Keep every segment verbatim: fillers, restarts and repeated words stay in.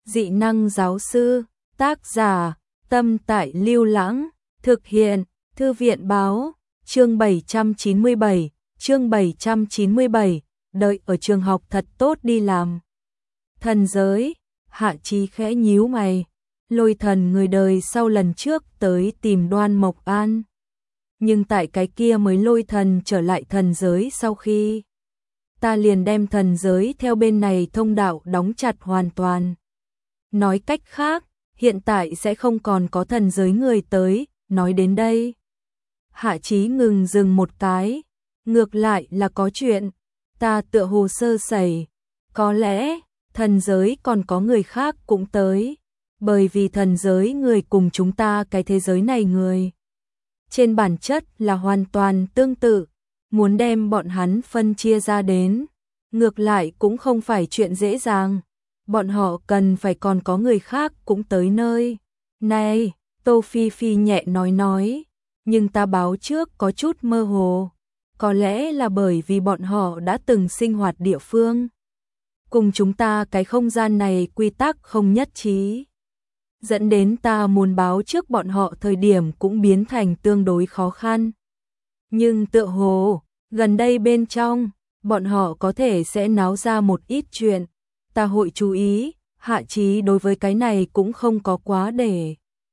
Dị năng giáo sư, tác giả, Tâm Tại Lưu Lãng, thực hiện, Thư viện báo, chương bảy trăm chín mươi bảy, chương bảy trăm chín mươi bảy, đợi ở trường học thật tốt đi làm. Thần giới, Hạ Chí khẽ nhíu mày, Lôi Thần người đời sau lần trước tới tìm Đoan Mộc An. Nhưng tại cái kia mới Lôi Thần trở lại thần giới sau khi ta liền đem thần giới theo bên này thông đạo đóng chặt hoàn toàn. Nói cách khác, hiện tại sẽ không còn có thần giới người tới, nói đến đây. Hạ Chí ngừng dừng một cái, ngược lại là có chuyện, ta tựa hồ sơ sẩy, có lẽ thần giới còn có người khác cũng tới, bởi vì thần giới người cùng chúng ta cái thế giới này người. Trên bản chất là hoàn toàn tương tự, muốn đem bọn hắn phân chia ra đến, ngược lại cũng không phải chuyện dễ dàng. Bọn họ cần phải còn có người khác cũng tới nơi. Này, Tô Phi Phi nhẹ nói nói, nhưng ta báo trước có chút mơ hồ. Có lẽ là bởi vì bọn họ đã từng sinh hoạt địa phương. Cùng chúng ta cái không gian này quy tắc không nhất trí. Dẫn đến ta muốn báo trước bọn họ thời điểm cũng biến thành tương đối khó khăn. Nhưng tựa hồ, gần đây bên trong, bọn họ có thể sẽ náo ra một ít chuyện. Ta hội chú ý, Hạ Chí đối với cái này cũng không có quá để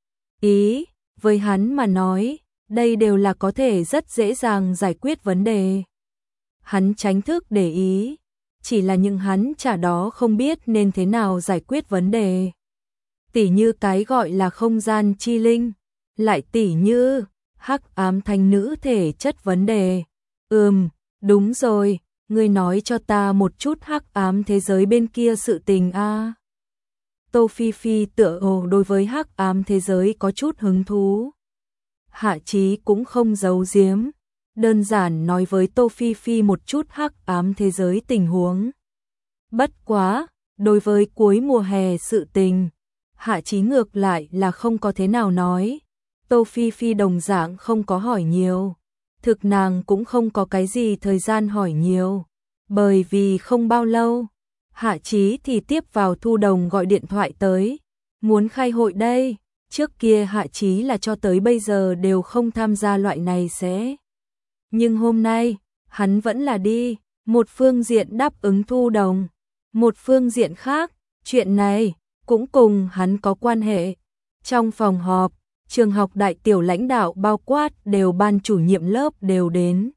ý, với hắn mà nói, đây đều là có thể rất dễ dàng giải quyết vấn đề. Hắn tránh thức để ý, chỉ là những hắn chả đó không biết nên thế nào giải quyết vấn đề. Tỉ như cái gọi là không gian chi linh, lại tỉ như hắc ám thanh nữ thể chất vấn đề. Ừm, đúng rồi. Ngươi nói cho ta một chút hắc ám thế giới bên kia sự tình a. À. Tô Phi Phi tựa hồ đối với hắc ám thế giới có chút hứng thú. Hạ Chí cũng không giấu giếm, đơn giản nói với Tô Phi Phi một chút hắc ám thế giới tình huống. Bất quá, đối với cuối mùa hè sự tình, Hạ Chí ngược lại là không có thế nào nói. Tô Phi Phi đồng dạng không có hỏi nhiều. Thực nàng cũng không có cái gì thời gian hỏi nhiều, bởi vì không bao lâu, Hạ Chí thì tiếp vào Thu Đồng gọi điện thoại tới, muốn khai hội đây, trước kia Hạ Chí là cho tới bây giờ đều không tham gia loại này sẽ. Nhưng hôm nay, hắn vẫn là đi, một phương diện đáp ứng Thu Đồng, một phương diện khác, chuyện này cũng cùng hắn có quan hệ. Trong phòng họp, trường học đại tiểu lãnh đạo bao quát đều ban chủ nhiệm lớp đều đến.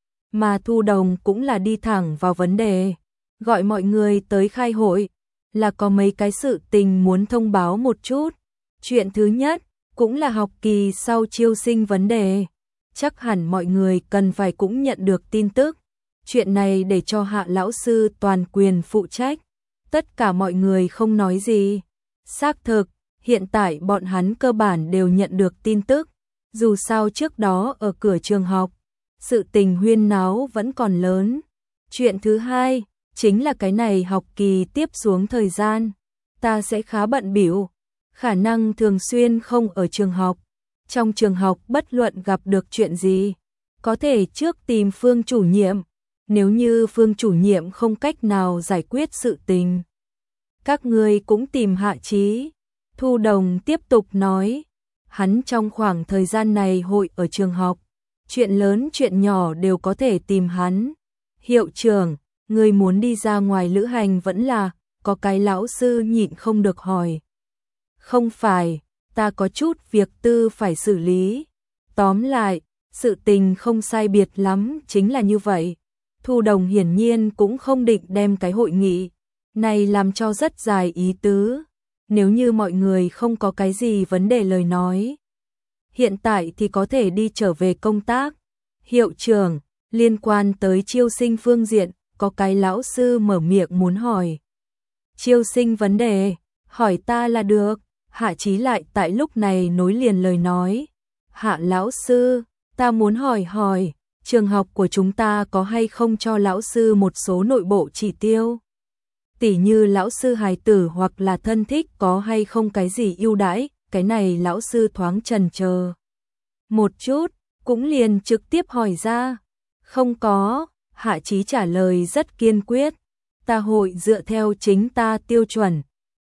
Mà Thu Đồng cũng là đi thẳng vào vấn đề, gọi mọi người tới khai hội, là có mấy cái sự tình muốn thông báo một chút. Chuyện thứ nhất, cũng là học kỳ sau chiêu sinh vấn đề. Chắc hẳn mọi người cần phải cũng nhận được tin tức. Chuyện này để cho Hạ lão sư toàn quyền phụ trách. Tất cả mọi người không nói gì. Xác thực, hiện tại bọn hắn cơ bản đều nhận được tin tức, dù sao trước đó ở cửa trường học, sự tình huyên náo vẫn còn lớn. Chuyện thứ hai, chính là cái này học kỳ tiếp xuống thời gian, ta sẽ khá bận bịu, khả năng thường xuyên không ở trường học. Trong trường học bất luận gặp được chuyện gì, có thể trước tìm Phương chủ nhiệm, nếu như Phương chủ nhiệm không cách nào giải quyết sự tình. Các ngươi cũng tìm Hạ Chí. Thu Đồng tiếp tục nói, hắn trong khoảng thời gian này hội ở trường học, chuyện lớn chuyện nhỏ đều có thể tìm hắn. Hiệu trưởng, người muốn đi ra ngoài lữ hành vẫn là, có cái lão sư nhịn không được hỏi. Không phải, ta có chút việc tư phải xử lý. Tóm lại, sự tình không sai biệt lắm chính là như vậy. Thu Đồng hiển nhiên cũng không định đem cái hội nghị này làm cho rất dài ý tứ. Nếu như mọi người không có cái gì vấn đề lời nói, hiện tại thì có thể đi trở về công tác. Hiệu trưởng, liên quan tới chiêu sinh phương diện, có cái lão sư mở miệng muốn hỏi. Chiêu sinh vấn đề, hỏi ta là được. Hạ Chí lại tại lúc này nối liền lời nói. Hạ lão sư, ta muốn hỏi hỏi, trường học của chúng ta có hay không cho lão sư một số nội bộ chỉ tiêu? Tỉ như lão sư hài tử hoặc là thân thích có hay không cái gì ưu đãi, cái này lão sư thoáng chần chờ một chút, cũng liền trực tiếp hỏi ra. Không có, Hạ Chí trả lời rất kiên quyết, ta hội dựa theo chính ta tiêu chuẩn,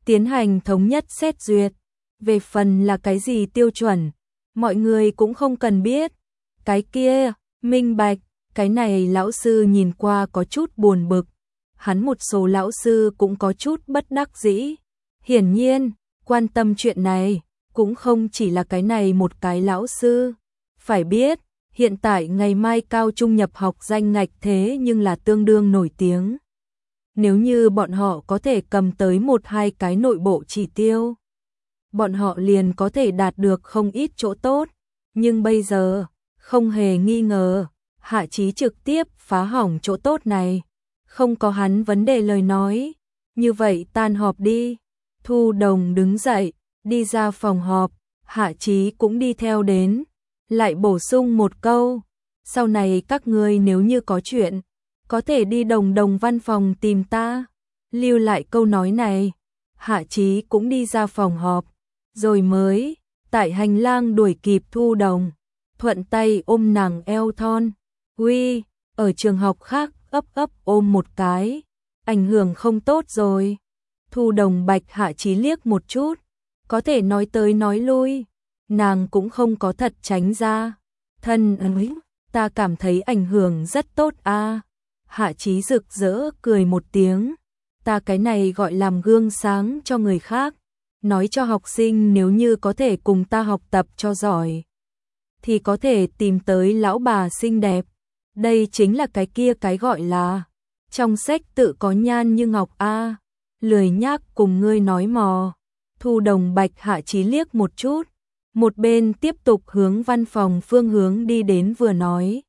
tiến hành thống nhất xét duyệt. Về phần là cái gì tiêu chuẩn, mọi người cũng không cần biết. Cái kia, minh bạch, cái này lão sư nhìn qua có chút buồn bực. Hắn một số lão sư cũng có chút bất đắc dĩ. Hiển nhiên, quan tâm chuyện này, cũng không chỉ là cái này một cái lão sư. Phải biết, hiện tại ngày mai cao trung nhập học danh ngạch thế nhưng là tương đương nổi tiếng. Nếu như bọn họ có thể cầm tới một hai cái nội bộ chỉ tiêu, bọn họ liền có thể đạt được không ít chỗ tốt. Nhưng bây giờ, không hề nghi ngờ, Hạ Chí trực tiếp phá hỏng chỗ tốt này. Không có hắn vấn đề lời nói. Như vậy tan họp đi. Thu Đồng đứng dậy, đi ra phòng họp. Hạ Chí cũng đi theo đến. Lại bổ sung một câu. Sau này các ngươi nếu như có chuyện, có thể đi Đồng Đồng văn phòng tìm ta. Lưu lại câu nói này. Hạ Chí cũng đi ra phòng họp. Rồi mới, tại hành lang đuổi kịp Thu Đồng. Thuận tay ôm nàng eo thon. Uy, ở trường học khác ấp ấp ôm một cái. Ảnh hưởng không tốt rồi. Thu Đồng bạch Hạ Chí liếc một chút. Có thể nói tới nói lui. Nàng cũng không có thật tránh ra. Thân ấy, ta cảm thấy ảnh hưởng rất tốt a. Hạ Chí rực rỡ cười một tiếng. Ta cái này gọi làm gương sáng cho người khác. Nói cho học sinh nếu như có thể cùng ta học tập cho giỏi, thì có thể tìm tới lão bà xinh đẹp. Đây chính là cái kia cái gọi là trong sách tự có nhan như ngọc a. Lười nhác cùng ngươi nói mò. Thu Đồng bạch Hạ Chí liếc một chút. Một bên tiếp tục hướng văn phòng phương hướng đi đến vừa nói.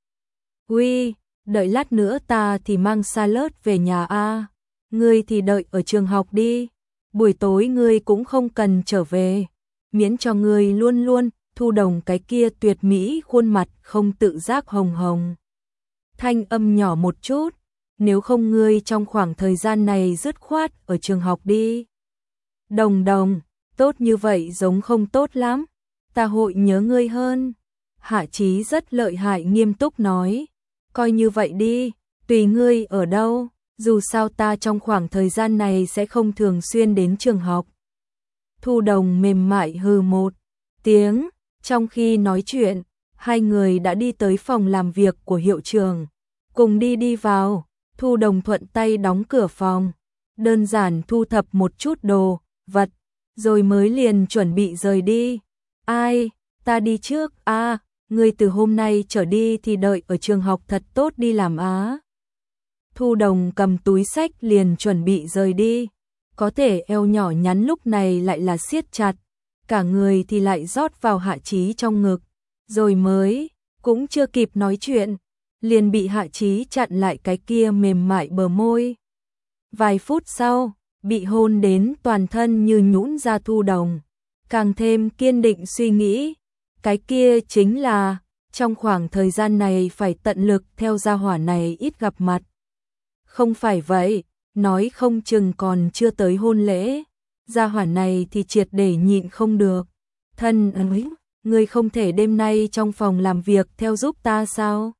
Uy, đợi lát nữa ta thì mang salad về nhà a. Ngươi thì đợi ở trường học đi. Buổi tối ngươi cũng không cần trở về. Miễn cho ngươi luôn luôn. Thu Đồng cái kia tuyệt mỹ khuôn mặt không tự giác hồng hồng. Thanh âm nhỏ một chút. Nếu không ngươi trong khoảng thời gian này dứt khoát ở trường học đi. Đồng Đồng, tốt như vậy giống không tốt lắm. Ta hội nhớ ngươi hơn. Hạ Chí rất lợi hại nghiêm túc nói. Coi như vậy đi, tùy ngươi ở đâu. Dù sao ta trong khoảng thời gian này sẽ không thường xuyên đến trường học. Thu Đồng mềm mại hừ một tiếng. Trong khi nói chuyện, hai người đã đi tới phòng làm việc của hiệu trưởng. Cùng đi đi vào, Thu Đồng thuận tay đóng cửa phòng. Đơn giản thu thập một chút đồ, vật, rồi mới liền chuẩn bị rời đi. Ai, ta đi trước, a, à, ngươi từ hôm nay trở đi thì đợi ở trường học thật tốt đi làm á. Thu Đồng cầm túi sách liền chuẩn bị rời đi. Có thể eo nhỏ nhắn lúc này lại là siết chặt. Cả người thì lại rót vào Hạ Chí trong ngực. Rồi mới, cũng chưa kịp nói chuyện. Liền bị Hạ Chí chặn lại cái kia mềm mại bờ môi. Vài phút sau, bị hôn đến toàn thân như nhũn ra Thu Đồng. Càng thêm kiên định suy nghĩ. Cái kia chính là, trong khoảng thời gian này phải tận lực theo gia hỏa này ít gặp mặt. Không phải vậy, nói không chừng còn chưa tới hôn lễ. Gia hỏa này thì triệt để nhịn không được. Thân ấy, ngươi không thể đêm nay trong phòng làm việc theo giúp ta sao?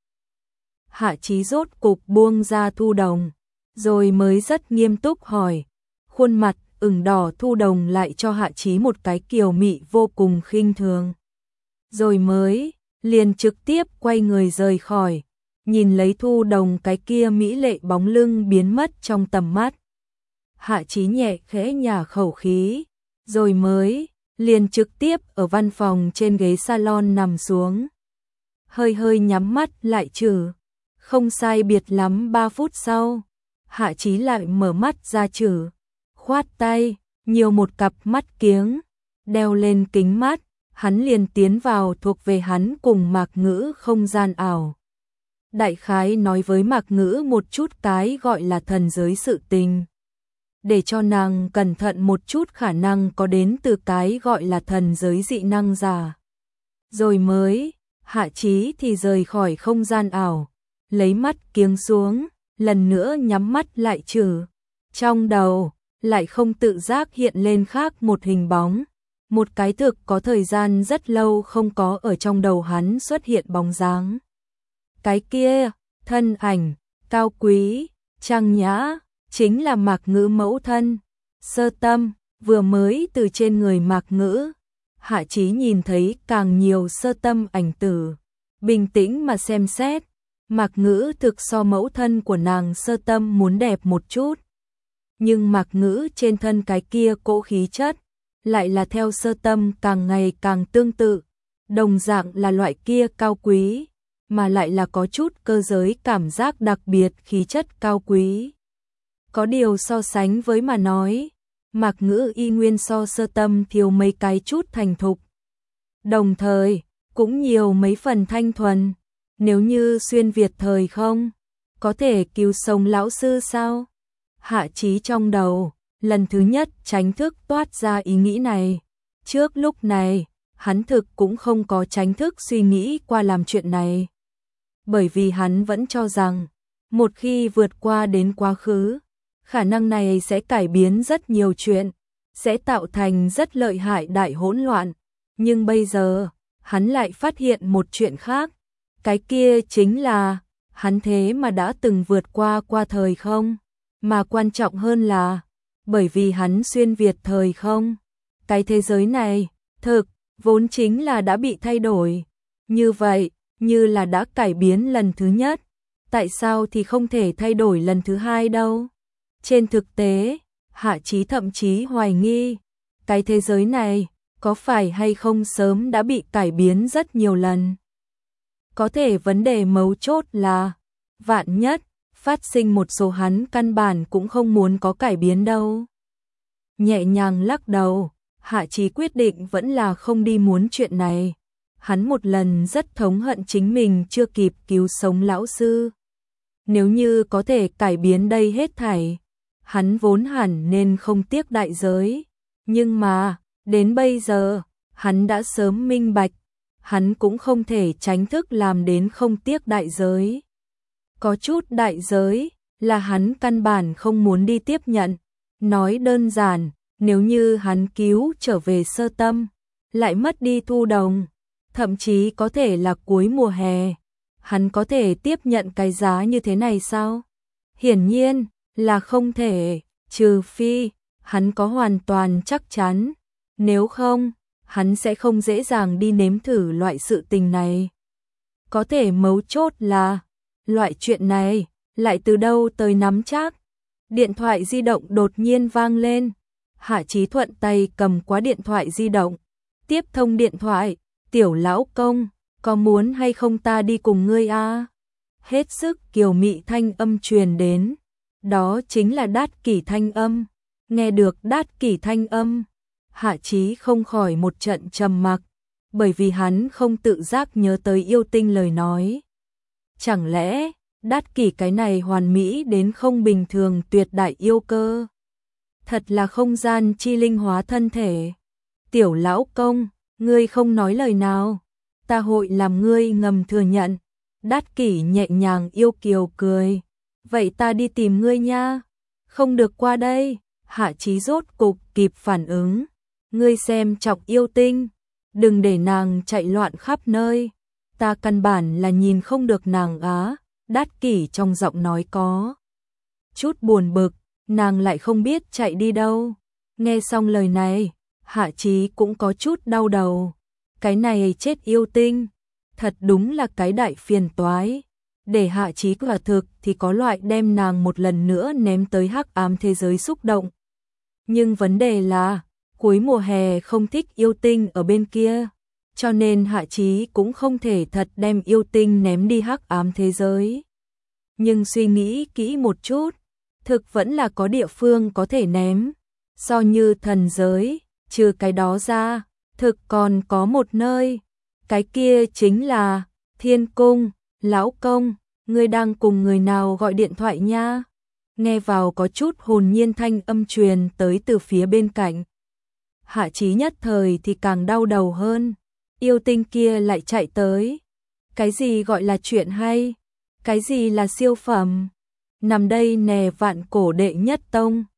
Hạ Chí rốt cục buông ra Thu Đồng, rồi mới rất nghiêm túc hỏi. Khuôn mặt ửng đỏ Thu Đồng lại cho Hạ Chí một cái kiều mị vô cùng khinh thường. Rồi mới, liền trực tiếp quay người rời khỏi, nhìn lấy Thu Đồng cái kia mỹ lệ bóng lưng biến mất trong tầm mắt. Hạ Chí nhẹ khẽ nhả khẩu khí, rồi mới, liền trực tiếp ở văn phòng trên ghế salon nằm xuống. Hơi hơi nhắm mắt lại trừ. Không sai biệt lắm ba phút sau, Hạ Chí lại mở mắt ra trừ. Khoát tay, nhiều một cặp mắt kiếng, đeo lên kính mắt, hắn liền tiến vào thuộc về hắn cùng Mạc Ngữ không gian ảo. Đại khái nói với Mạc Ngữ một chút cái gọi là thần giới sự tình. Để cho nàng cẩn thận một chút khả năng có đến từ cái gọi là thần giới dị năng giả. Rồi mới, Hạ Chí thì rời khỏi không gian ảo, lấy mắt kiếng xuống, lần nữa nhắm mắt lại trừ. Trong đầu, lại không tự giác hiện lên khác một hình bóng. Một cái thực có thời gian rất lâu không có ở trong đầu hắn xuất hiện bóng dáng. Cái kia, thân ảnh, cao quý, trang nhã, chính là Mạc Ngữ mẫu thân, Sơ Tâm. Vừa mới từ trên người Mạc Ngữ, Hạ Chí nhìn thấy càng nhiều sơ tâm ảnh tử. Bình tĩnh mà xem xét, Mạc Ngữ thực so mẫu thân của nàng sơ tâm muốn đẹp một chút. Nhưng Mạc Ngữ trên thân cái kia cỗ khí chất, lại là theo sơ tâm càng ngày càng tương tự. Đồng dạng là loại kia cao quý, mà lại là có chút cơ giới cảm giác đặc biệt khí chất cao quý. Có điều so sánh với mà nói, Mạc Ngữ y nguyên so sơ tâm thiếu mấy cái chút thành thục. Đồng thời, cũng nhiều mấy phần thanh thuần. Nếu như xuyên Việt thời không, có thể cứu sống lão sư sao? Hạ Chí trong đầu, lần thứ nhất tránh thức toát ra ý nghĩ này. Trước lúc này, hắn thực cũng không có tránh thức suy nghĩ qua làm chuyện này. Bởi vì hắn vẫn cho rằng, một khi vượt qua đến quá khứ, khả năng này sẽ cải biến rất nhiều chuyện, sẽ tạo thành rất lợi hại đại hỗn loạn. Nhưng bây giờ, hắn lại phát hiện một chuyện khác. Cái kia chính là, hắn thế mà đã từng vượt qua qua thời không. Mà quan trọng hơn là, bởi vì hắn xuyên Việt thời không. Cái thế giới này, thực, vốn chính là đã bị thay đổi. Như vậy, như là đã cải biến lần thứ nhất. Tại sao thì không thể thay đổi lần thứ hai đâu? Trên thực tế, Hạ Chí thậm chí hoài nghi, cái thế giới này, có phải hay không sớm đã bị cải biến rất nhiều lần. Có thể vấn đề mấu chốt là, vạn nhất, phát sinh một số hắn căn bản cũng không muốn có cải biến đâu. Nhẹ nhàng lắc đầu, Hạ Chí quyết định vẫn là không đi muốn chuyện này. Hắn một lần rất thống hận chính mình chưa kịp cứu sống lão sư. Nếu như có thể cải biến đây hết thảy, hắn vốn hẳn nên không tiếc đại giới. Nhưng mà, đến bây giờ, hắn đã sớm minh bạch, hắn cũng không thể tránh thức làm đến không tiếc đại giới. Có chút đại giới, là hắn căn bản không muốn đi tiếp nhận. Nói đơn giản, nếu như hắn cứu trở về sơ tâm, lại mất đi thu đồng, thậm chí có thể là cuối mùa hè, hắn có thể tiếp nhận cái giá như thế này sao? Hiển nhiên, là không thể, trừ phi, hắn có hoàn toàn chắc chắn. Nếu không, hắn sẽ không dễ dàng đi nếm thử loại sự tình này. Có thể mấu chốt là, loại chuyện này, lại từ đâu tới nắm chắc. Điện thoại di động đột nhiên vang lên. Hạ Chí thuận tay cầm qua điện thoại di động. Tiếp thông điện thoại, tiểu lão công, có muốn hay không ta đi cùng ngươi a? Hết sức kiều mị thanh âm truyền đến. Đó chính là Đát Kỷ thanh âm. Nghe được Đát Kỷ thanh âm, Hạ Chí không khỏi một trận trầm mặc, bởi vì hắn không tự giác nhớ tới yêu tinh lời nói. Chẳng lẽ, Đát Kỷ cái này hoàn mỹ đến không bình thường tuyệt đại yêu cơ? Thật là không gian chi linh hóa thân thể. Tiểu lão công, ngươi không nói lời nào, ta hội làm ngươi ngầm thừa nhận. Đát Kỷ nhẹ nhàng yêu kiều cười. Vậy ta đi tìm ngươi nha. Không được qua đây. Hạ Chí rốt cục kịp phản ứng. Ngươi xem trọng yêu tinh, đừng để nàng chạy loạn khắp nơi. Ta căn bản là nhìn không được nàng á. Đát Kỷ trong giọng nói có chút buồn bực, nàng lại không biết chạy đi đâu. Nghe xong lời này, Hạ Chí cũng có chút đau đầu. Cái này chết yêu tinh, thật đúng là cái đại phiền toái. Để Hạ Chí quả thực thì có loại đem nàng một lần nữa ném tới hắc ám thế giới xúc động. Nhưng vấn đề là, cuối mùa hè không thích yêu tinh ở bên kia, cho nên Hạ Chí cũng không thể thật đem yêu tinh ném đi hắc ám thế giới. Nhưng suy nghĩ kỹ một chút, thực vẫn là có địa phương có thể ném. So như thần giới, trừ cái đó ra, thực còn có một nơi. Cái kia chính là Thiên Cung. Lão công, ngươi đang cùng người nào gọi điện thoại nha? Nghe vào có chút hồn nhiên thanh âm truyền tới từ phía bên cạnh. Hạ Chí nhất thời thì càng đau đầu hơn. Yêu tinh kia lại chạy tới. Cái gì gọi là chuyện hay? Cái gì là siêu phẩm? Nằm đây nè vạn cổ đệ nhất tông.